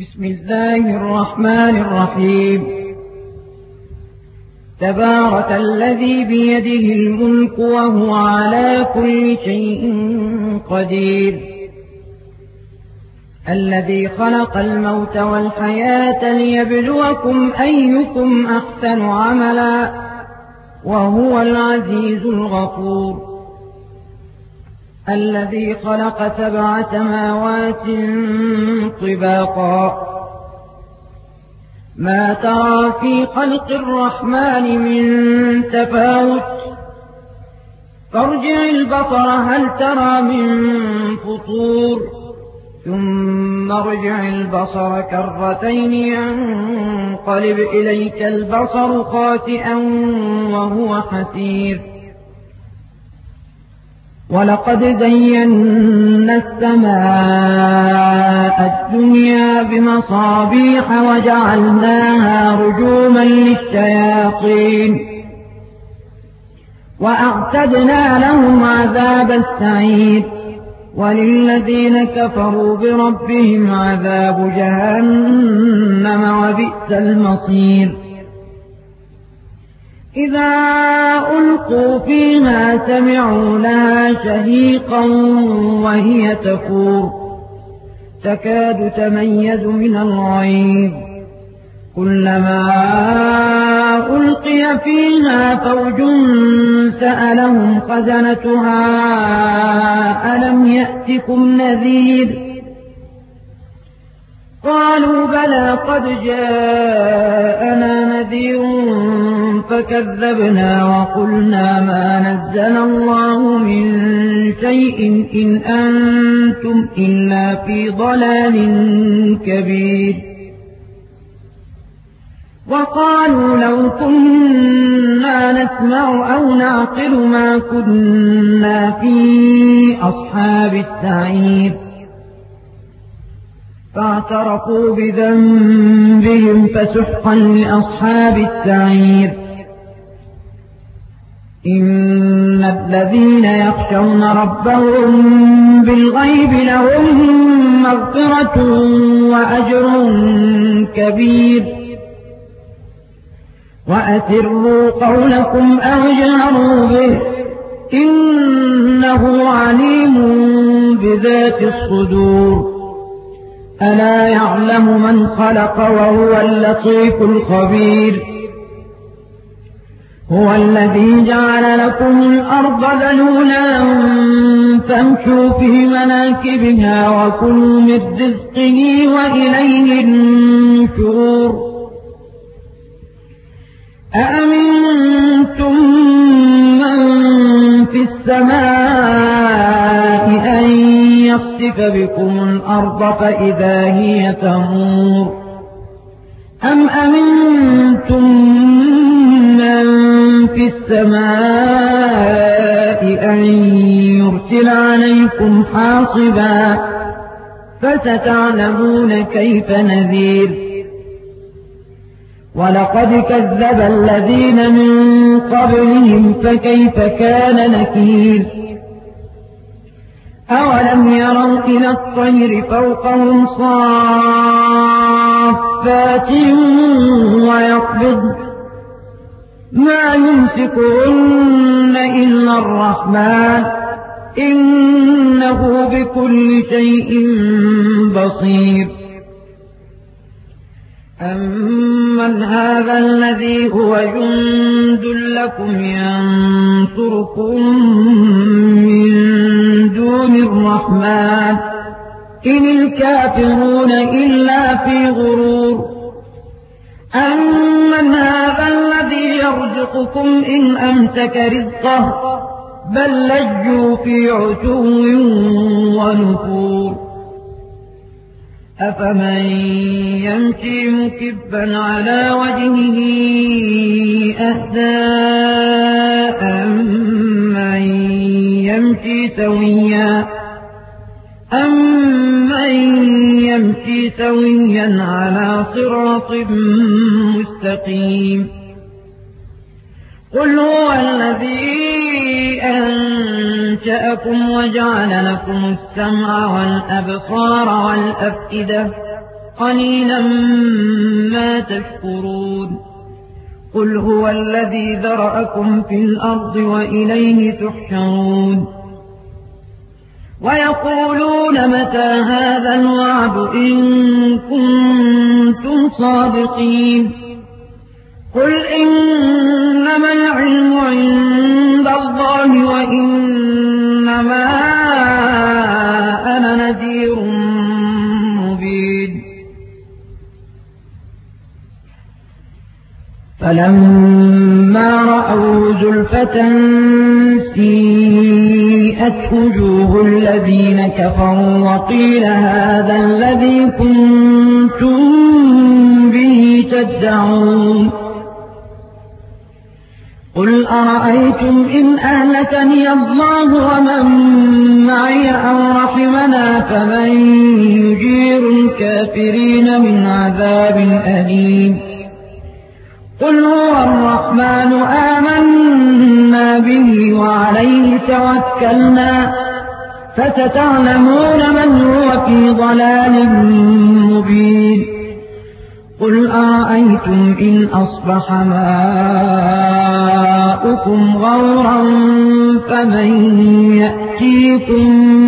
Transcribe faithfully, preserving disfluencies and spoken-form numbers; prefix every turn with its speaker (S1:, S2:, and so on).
S1: بسم الله الرحمن الرحيم. تبارك الذي بيده الملك وهو على كل شيء قدير، الذي خلق الموت والحياة ليبلوكم أيكم أحسن عملا وهو العزيز الغفور، الذي خلق سبع سماوات طباقا ما ترى في خلق الرحمن من تفاوت، فارجع البصر هل ترى من فطور، ثم ارجع البصر كرتين ينقلب إليك البصر خاسئا وهو حسير. ولقد زينا السماء الدنيا بمصابيح وجعلناها رجوما للشياطين، وأعتدنا لهم عذاب السعير، وللذين كفروا بربهم عذاب جهنم وبئس المصير. إذا ألقوا فيها سمعوا لها شهيقا وهي تفور، تكاد تميز من الغيظ، كلما ألقي فيها فوج سألهم خزنتها ألم يأتكم نذير، قالوا بلى قد جاءنا نذير فكذبنا وقلنا ما نزل الله من شيء إن أنتم إلا في ضلال كبير. وقالوا لو كنا نسمع أو نعقل ما كنا في أصحاب السعير، فاعترفوا بذنبهم فسحقا لأصحاب السعير. إن الذين يخشون ربهم بالغيب لهم مغفرة وأجر كبير. وأسروا قولكم أو اجهروا به إنه عليم بذات الصدور. ألا يعلم من خلق وهو اللطيف الخبير. هو الذي جعل لكم الأرض ذلولا فامشوا في مناكبها وكلوا من رزقه وإليه النشور. أأمنتم من في السماء أن يخسف بكم الأرض فإذا هي تمور، أم أمنتم من في السماء أن يرسل عليكم حاصبا فستعلمون كيف نذير. ولقد كذب الذين من قبلهم فكيف كان نكير. أولم يروا إلى الطير فوقهم صافات ويقبض ما يمسكهن إلا الرحمن إنه بكل شيء بصير. أمن هذا الذي هو جند لكم ينصركم من دون الرحمن إن الكافرون إلا في غرور. أمن هذا الذي يرزقكم إن أمسك رزقه بل لجوا في عتو ونفور. أفمن يمشي مكبا على وجهه أهدى أمن يمشي سويا أمن يمشي سويا على صراط مستقيم. قل هو الذي أنشأكم وجعل لكم السمع والأبصار والأفئدة قليلا ما تشكرون قل هو الذي ذرأكم في الأرض وإليه تحشرون ويقولون متى هذا الوعد إن كنتم صادقين قل إنما العلم عند الله وإنما أنا نذير مبين فلما رأوا زلفة سيئت وجوه الذين كفروا وقيل هذا الذي كنتم به تدعون قل أرأيتم إن أهلكني الله ومن معي أو رحمنا فمن يجير الكافرين من عذاب أليم قل هو الرحمن آمنا به وعليه توكلنا فستعلمون من هو في ضلال مبين قل أرأيتم إن أصبح ماؤكم غورا فمن يأتيكم